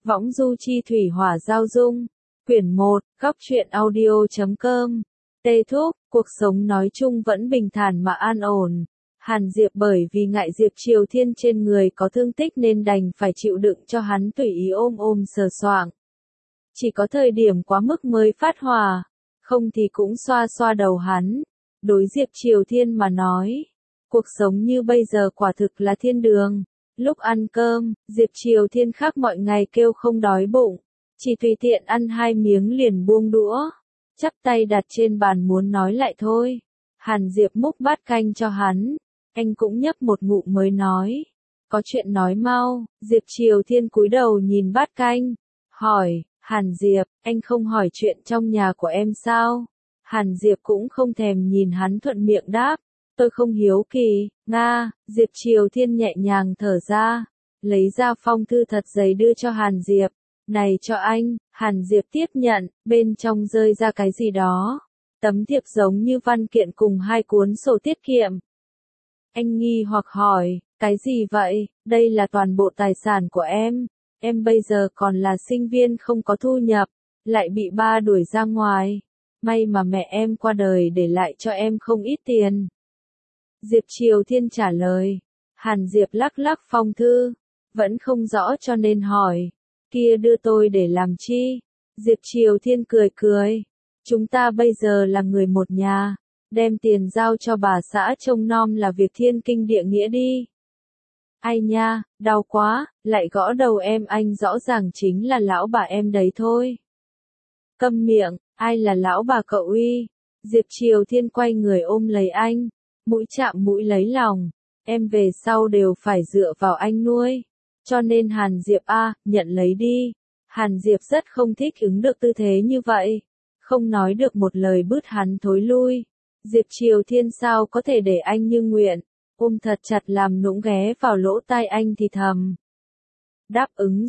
Võng du chi thủy hỏa giao dung. Quyển 1, góc truyện audio.com. Tê Thúc, cuộc sống nói chung vẫn bình thản mà an ổn. Hàn Diệp bởi vì ngại Diệp Triều Thiên trên người có thương tích nên đành phải chịu đựng cho hắn tùy ý ôm sờ soạng. Chỉ có thời điểm quá mức mới phát hỏa, không thì cũng xoa xoa đầu hắn. Đối Diệp Triều Thiên mà nói, cuộc sống như bây giờ quả thực là thiên đường. Lúc ăn cơm, Diệp Triều Thiên khác mọi ngày kêu không đói bụng, chỉ tùy tiện ăn 2 miếng liền buông đũa, chắp tay đặt trên bàn muốn nói lại thôi. Hàn Diệp múc bát canh cho hắn, anh cũng nhấp một ngụm mới nói, có chuyện nói mau. Diệp Triều Thiên cúi đầu nhìn bát canh, hỏi, Hàn Diệp, anh không hỏi chuyện trong nhà của em sao? Hàn Diệp cũng không thèm nhìn hắn thuận miệng đáp, tôi không hiếu kỳ, nga. Diệp Triều Thiên nhẹ nhàng thở ra, lấy ra phong thư thật dày đưa cho Hàn Diệp, này cho anh. Hàn Diệp tiếp nhận, bên trong rơi ra cái gì đó, tấm thiệp giống như văn kiện cùng 2 cuốn sổ tiết kiệm. Anh nghi hoặc hỏi, cái gì vậy? Đây là toàn bộ tài sản của em bây giờ còn là sinh viên không có thu nhập, lại bị ba đuổi ra ngoài, may mà mẹ em qua đời để lại cho em không ít tiền. Diệp Triều Thiên trả lời. Hàn Diệp lắc lắc phong thư, vẫn không rõ cho nên hỏi, kia đưa tôi để làm chi? Diệp Triều Thiên cười cười, chúng ta bây giờ là người một nhà, đem tiền giao cho bà xã trông nom là việc thiên kinh địa nghĩa đi. Ai nha, đau quá, lại gõ đầu em, anh rõ ràng chính là lão bà em đấy thôi. Câm miệng, ai là lão bà cậu uy? Diệp Triều Thiên quay người ôm lấy anh, mũi chạm mũi lấy lòng, em về sau đều phải dựa vào anh nuôi. Cho nên Hàn Diệp nhận lấy đi. Hàn Diệp rất không thích ứng được tư thế như vậy, không nói được một lời bứt hắn thối lui. Diệp Triều Thiên sao có thể để anh như nguyện, ôm thật chặt làm nũng ghé vào lỗ tai anh thì thầm. Đáp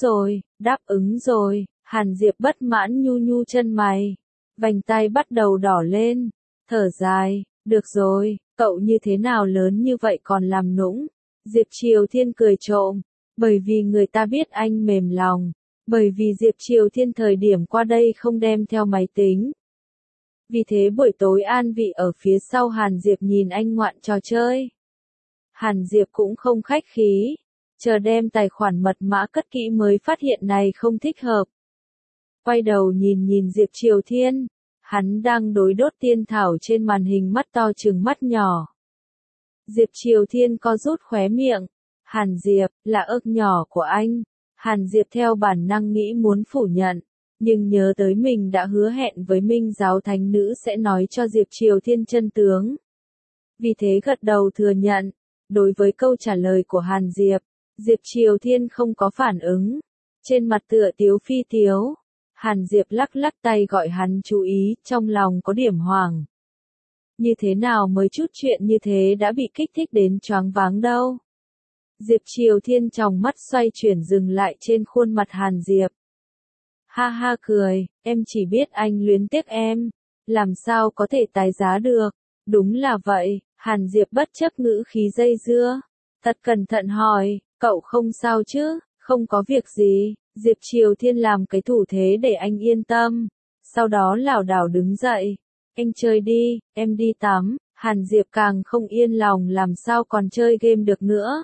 ứng rồi. Hàn Diệp bất mãn nhu nhu chân mày, vành tai bắt đầu đỏ lên, thở dài, được rồi, cậu như thế nào lớn như vậy còn làm nũng? Diệp Triều Thiên cười trộm, bởi vì người ta biết anh mềm lòng, bởi vì Diệp Triều Thiên thời điểm qua đây không đem theo máy tính. Vì thế buổi tối an vị ở phía sau Hàn Diệp nhìn anh ngoạn trò chơi. Hàn Diệp cũng không khách khí, chờ đem tài khoản mật mã cất kỹ mới phát hiện này không thích hợp. Quay đầu nhìn Diệp Triều Thiên, hắn đang đối đốt tiên thảo trên màn hình, mắt to trừng mắt nhỏ. Diệp Triều Thiên co rút khóe miệng, Hàn Diệp, là ước nhỏ của anh. Hàn Diệp theo bản năng nghĩ muốn phủ nhận, nhưng nhớ tới mình đã hứa hẹn với Minh giáo thánh nữ sẽ nói cho Diệp Triều Thiên chân tướng. Vì thế gật đầu thừa nhận. Đối với câu trả lời của Hàn Diệp, Diệp Triều Thiên không có phản ứng, trên mặt tựa tiếu phi tiếu. Hàn Diệp lắc lắc tay gọi hắn chú ý, trong lòng có điểm hoảng. Như thế nào mới chút chuyện như thế đã bị kích thích đến choáng váng đâu? Diệp Triều Thiên tròng mắt xoay chuyển dừng lại trên khuôn mặt Hàn Diệp. Ha ha cười, em chỉ biết anh luyến tiếc em, làm sao có thể tái giá được? Đúng là vậy. Hàn Diệp bất chấp ngữ khí dây dưa, thật cẩn thận hỏi, cậu không sao chứ? Không có việc gì. Diệp Triều Thiên làm cái thủ thế để anh yên tâm, sau đó lảo đảo đứng dậy. Anh chơi đi, em đi tắm. Hàn Diệp càng không yên lòng làm sao còn chơi game được nữa.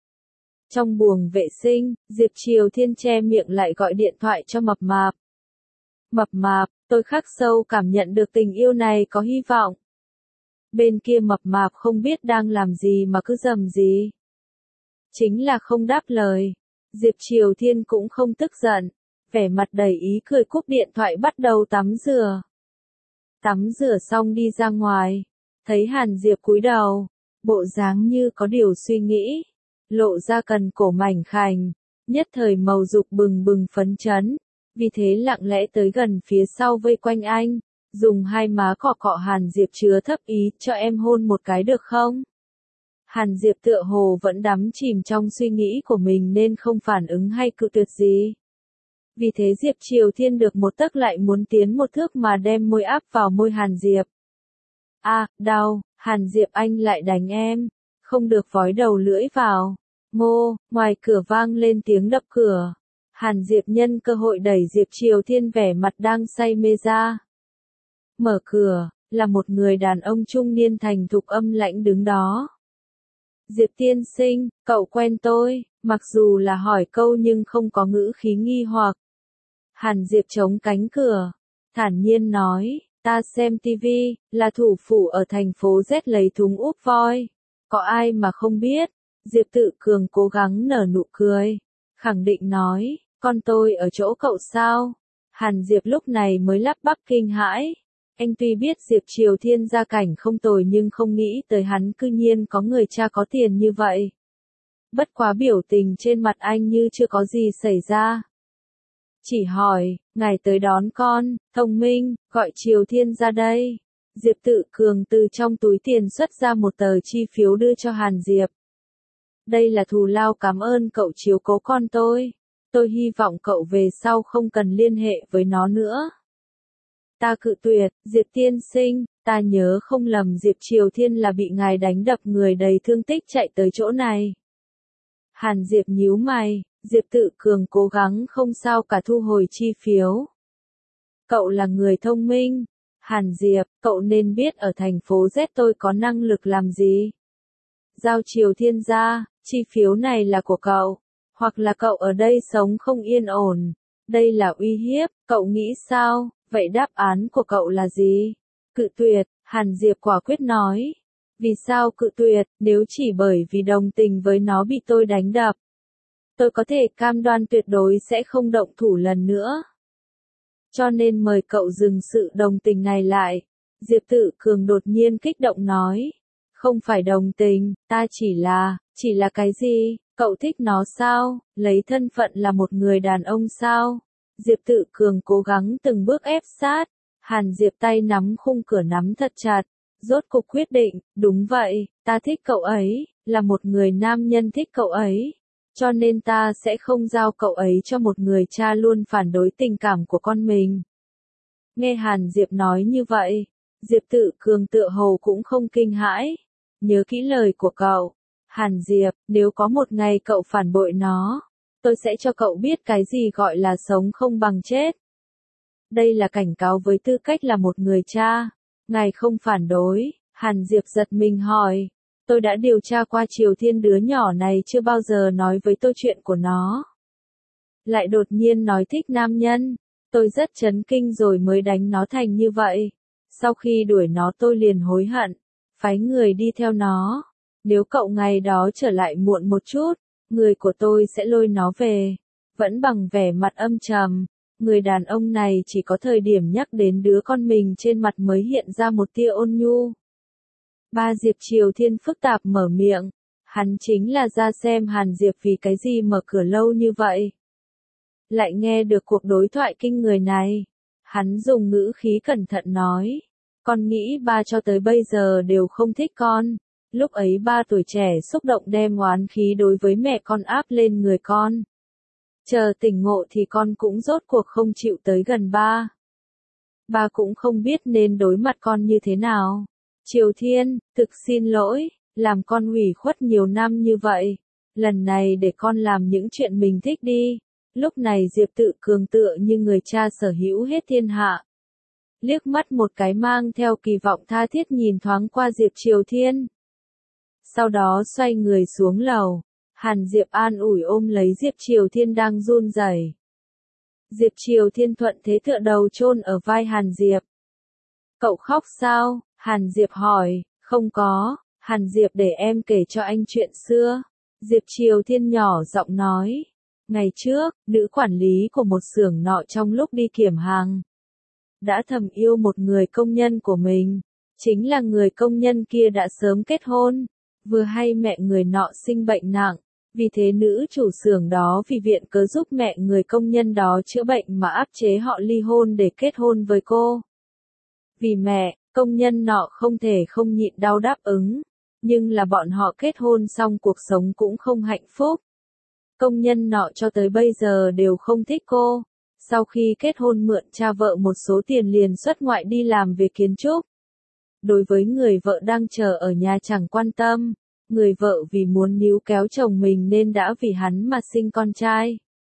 Trong buồng vệ sinh, Diệp Triều Thiên che miệng lại gọi điện thoại cho Mập Mạp. Mập Mạp, tôi khắc sâu cảm nhận được tình yêu này có hy vọng. Bên kia Mập Mạp không biết đang làm gì mà cứ rầm gì. Chính là không đáp lời. Diệp Triều Thiên cũng không tức giận, vẻ mặt đầy ý cười cúp điện thoại bắt đầu tắm rửa. Tắm rửa xong đi ra ngoài, thấy Hàn Diệp cúi đầu, bộ dáng như có điều suy nghĩ, lộ ra cần cổ mảnh khảnh, nhất thời màu dục bừng bừng phấn chấn, vì thế lặng lẽ tới gần phía sau vây quanh anh, dùng 2 má cọ cọ Hàn Diệp chứa thấp ý, cho em hôn một cái được không? Hàn Diệp tựa hồ vẫn đắm chìm trong suy nghĩ của mình nên không phản ứng hay cự tuyệt gì. Vì thế Diệp Triều Thiên được một tấc lại muốn tiến một thước mà đem môi áp vào môi Hàn Diệp. Đau. Hàn Diệp, anh lại đánh em, không được vói đầu lưỡi vào. Ngô, ngoài cửa vang lên tiếng đập cửa. Hàn Diệp nhân cơ hội đẩy Diệp Triều Thiên vẻ mặt đang say mê ra. Mở cửa, là một người đàn ông trung niên thành thục âm lãnh đứng đó. Diệp tiên sinh, cậu quen tôi, mặc dù là hỏi câu nhưng không có ngữ khí nghi hoặc. Hàn Diệp chống cánh cửa, thản nhiên nói, ta xem tivi, là thủ phủ ở thành phố Z lấy thúng úp voi. Có ai mà không biết? Diệp Tự Cường cố gắng nở nụ cười, khẳng định nói, con tôi ở chỗ cậu sao? Hàn Diệp lúc này mới lắp bắp kinh hãi. Anh tuy biết Diệp Triều Thiên gia cảnh không tồi nhưng không nghĩ tới hắn cư nhiên có người cha có tiền như vậy. Bất quá biểu tình trên mặt anh như chưa có gì xảy ra. Chỉ hỏi, ngài tới đón con, thông minh, gọi Triều Thiên ra đây. Diệp Tự Cường từ trong túi tiền xuất ra một tờ chi phiếu đưa cho Hàn Diệp. Đây là thù lao cảm ơn cậu chiếu cố con tôi. Tôi hy vọng cậu về sau không cần liên hệ với nó nữa. Ta cự tuyệt, Diệp tiên sinh, ta nhớ không lầm Diệp Triều Thiên là bị ngài đánh đập người đầy thương tích chạy tới chỗ này. Hàn Diệp nhíu mày, Diệp Tự Cường cố gắng không sao cả thu hồi chi phiếu. Cậu là người thông minh. Hàn Diệp, cậu nên biết ở thành phố Z tôi có năng lực làm gì. Giao Triều Thiên ra, chi phiếu này là của cậu. Hoặc là cậu ở đây sống không yên ổn. Đây là uy hiếp, cậu nghĩ sao? Vậy đáp án của cậu là gì? Cự tuyệt, Hàn Diệp quả quyết nói. Vì sao cự tuyệt, nếu chỉ bởi vì đồng tình với nó bị tôi đánh đập? Tôi có thể cam đoan tuyệt đối sẽ không động thủ lần nữa. Cho nên mời cậu dừng sự đồng tình này lại. Diệp Tự Cường đột nhiên kích động nói. Không phải đồng tình, ta chỉ là cái gì? Cậu thích nó sao? Lấy thân phận là một người đàn ông sao? Diệp Tự Cường cố gắng từng bước ép sát. Hàn Diệp tay nắm khung cửa nắm thật chặt. Rốt cục quyết định, đúng vậy, ta thích cậu ấy, là một người nam nhân thích cậu ấy. Cho nên ta sẽ không giao cậu ấy cho một người cha luôn phản đối tình cảm của con mình. Nghe Hàn Diệp nói như vậy, Diệp Tự Cường tựa hồ cũng không kinh hãi. Nhớ kỹ lời của cậu. Hàn Diệp, nếu có một ngày cậu phản bội nó, tôi sẽ cho cậu biết cái gì gọi là sống không bằng chết. Đây là cảnh cáo với tư cách là một người cha. Ngài không phản đối. Hàn Diệp giật mình hỏi. Tôi đã điều tra qua Triều Thiên, đứa nhỏ này chưa bao giờ nói với tôi chuyện của nó. Lại đột nhiên nói thích nam nhân. Tôi rất chấn kinh rồi mới đánh nó thành như vậy. Sau khi đuổi nó tôi liền hối hận. Phái người đi theo nó. Nếu cậu ngày đó trở lại muộn một chút, người của tôi sẽ lôi nó về. Vẫn bằng vẻ mặt âm trầm. Người đàn ông này chỉ có thời điểm nhắc đến đứa con mình trên mặt mới hiện ra một tia ôn nhu. Ba Diệp Triều Thiên phức tạp mở miệng. Hắn chính là ra xem Hàn Diệp vì cái gì mở cửa lâu như vậy. Lại nghe được cuộc đối thoại kinh người này. Hắn dùng ngữ khí cẩn thận nói. Con nghĩ ba cho tới bây giờ đều không thích con. Lúc ấy ba tuổi trẻ xúc động đem oán khí đối với mẹ con áp lên người con. Chờ tỉnh ngộ thì con cũng rốt cuộc không chịu tới gần ba. Ba cũng không biết nên đối mặt con như thế nào. Triều Thiên, thực xin lỗi, làm con hủy khuất nhiều năm như vậy. Lần này để con làm những chuyện mình thích đi. Lúc này Diệp Tự Cường tựa như người cha sở hữu hết thiên hạ. Liếc mắt một cái mang theo kỳ vọng tha thiết nhìn thoáng qua Diệp Triều Thiên. Sau đó xoay người xuống lầu. Hàn Diệp an ủi ôm lấy Diệp Triều Thiên đang run rẩy. Diệp Triều Thiên thuận thế tựa đầu chôn ở vai Hàn Diệp. Cậu khóc sao? Hàn Diệp hỏi. Không có. Hàn Diệp để em kể cho anh chuyện xưa. Diệp Triều Thiên nhỏ giọng nói. Ngày trước, nữ quản lý của một xưởng nọ trong lúc đi kiểm hàng đã thầm yêu một người công nhân của mình. Chính là người công nhân kia đã sớm kết hôn. Vừa hay mẹ người nọ sinh bệnh nặng. Vì thế nữ chủ xưởng đó vì viện cớ giúp mẹ người công nhân đó chữa bệnh mà áp chế họ ly hôn để kết hôn với cô. Vì mẹ, công nhân nọ không thể không nhịn đau đáp ứng. Nhưng là bọn họ kết hôn xong cuộc sống cũng không hạnh phúc. Công nhân nọ cho tới bây giờ đều không thích cô. Sau khi kết hôn mượn cha vợ một số tiền liền xuất ngoại đi làm về kiến trúc. Đối với người vợ đang chờ ở nhà chẳng quan tâm. Người vợ vì muốn níu kéo chồng mình nên đã vì hắn mà sinh con trai.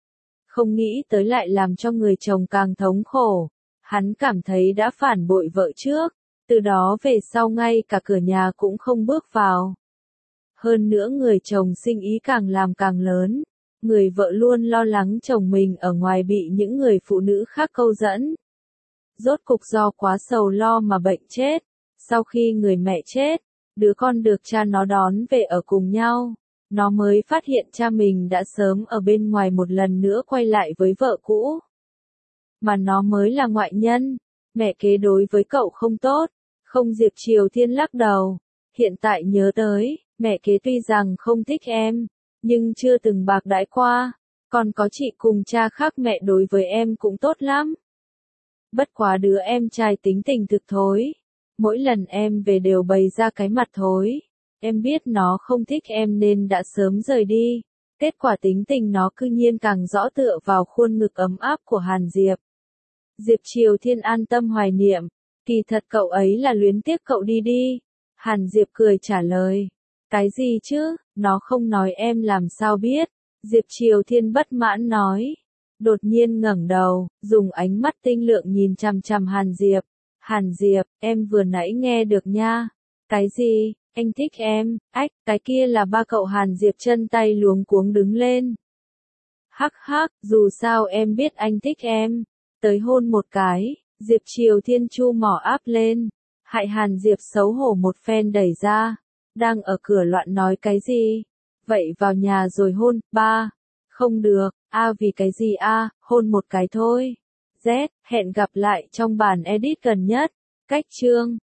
Không nghĩ tới lại làm cho người chồng càng thống khổ. Hắn cảm thấy đã phản bội vợ trước, từ đó về sau ngay cả cửa nhà cũng không bước vào. Hơn nữa người chồng sinh ý càng làm càng lớn, người vợ luôn lo lắng chồng mình ở ngoài bị những người phụ nữ khác câu dẫn. Rốt cục do quá sầu lo mà bệnh chết, sau khi người mẹ chết, đứa con được cha nó đón về ở cùng nhau, nó mới phát hiện cha mình đã sớm ở bên ngoài một lần nữa quay lại với vợ cũ. Mà nó mới là ngoại nhân, mẹ kế đối với cậu không tốt, không. Diệp Triều Thiên lắc đầu, hiện tại nhớ tới, mẹ kế tuy rằng không thích em, nhưng chưa từng bạc đãi qua, còn có chị cùng cha khác mẹ đối với em cũng tốt lắm. Bất quá đứa em trai tính tình thực thối, mỗi lần em về đều bày ra cái mặt thối, em biết nó không thích em nên đã sớm rời đi, kết quả tính tình nó cư nhiên càng rõ tựa vào khuôn ngực ấm áp của Hàn Diệp. Diệp Triều Thiên an tâm hoài niệm, kỳ thật cậu ấy là luyến tiếc cậu đi đi. Hàn Diệp cười trả lời, cái gì chứ, nó không nói em làm sao biết. Diệp Triều Thiên bất mãn nói, đột nhiên ngẩng đầu, dùng ánh mắt tinh lượng nhìn chằm chằm Hàn Diệp. Hàn Diệp, em vừa nãy nghe được nha. Cái gì, anh thích em, ách, cái kia là ba cậu. Hàn Diệp chân tay luống cuống đứng lên. Hắc hắc, dù sao em biết anh thích em. Tới hôn một cái, Diệp Triều Thiên chu mỏ áp lên, hại Hàn Diệp xấu hổ một phen đẩy ra, đang ở cửa loạn nói cái gì, vậy vào nhà rồi hôn. Ba, không được, vì cái gì hôn một cái thôi. Z, hẹn gặp lại trong bản edit gần nhất, cách chương.